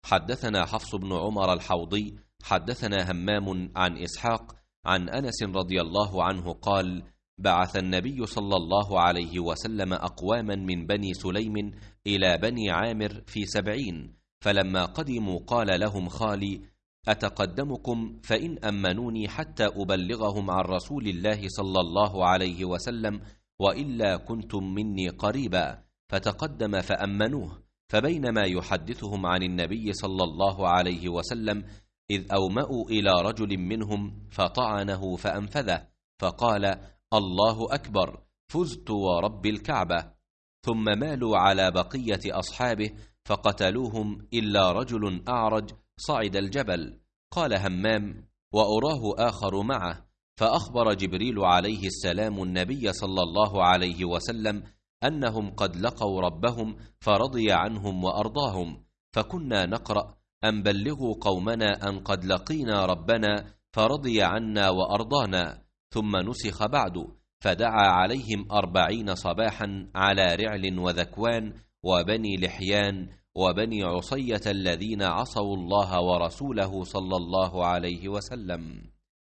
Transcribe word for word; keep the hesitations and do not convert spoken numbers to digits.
حدثنا حفص بن عمر الحوضي حدثنا همام عن إسحاق عن أنس رضي الله عنه قال: بعث النبي صلى الله عليه وسلم أقواما من بني سليم إلى بني عامر في سبعين، فلما قدموا قال لهم خالي: أتقدمكم فإن أمنوني حتى أبلغهم عن رسول الله صلى الله عليه وسلم، وإلا كنتم مني قريبا. فتقدم فأمنوه، فبينما يحدثهم عن النبي صلى الله عليه وسلم إذ أومأوا إلى رجل منهم فطعنه فأنفذه، فقال: الله أكبر، فزت ورب الكعبة. ثم مالوا على بقية أصحابه فقتلوهم إلا رجل أعرج صعد الجبل. قال همام: وأراه آخر معه، فأخبر جبريل عليه السلام النبي صلى الله عليه وسلم أنهم قد لقوا ربهم فرضي عنهم وأرضاهم، فكنا نقرأ: أن بلغوا قومنا أن قد لقينا ربنا فرضي عنا وأرضانا. ثم نسخ بعد، فدعا عليهم أربعين صباحا على رعل وذكوان وبني لحيان وبني عصية الذين عصوا الله ورسوله صلى الله عليه وسلم.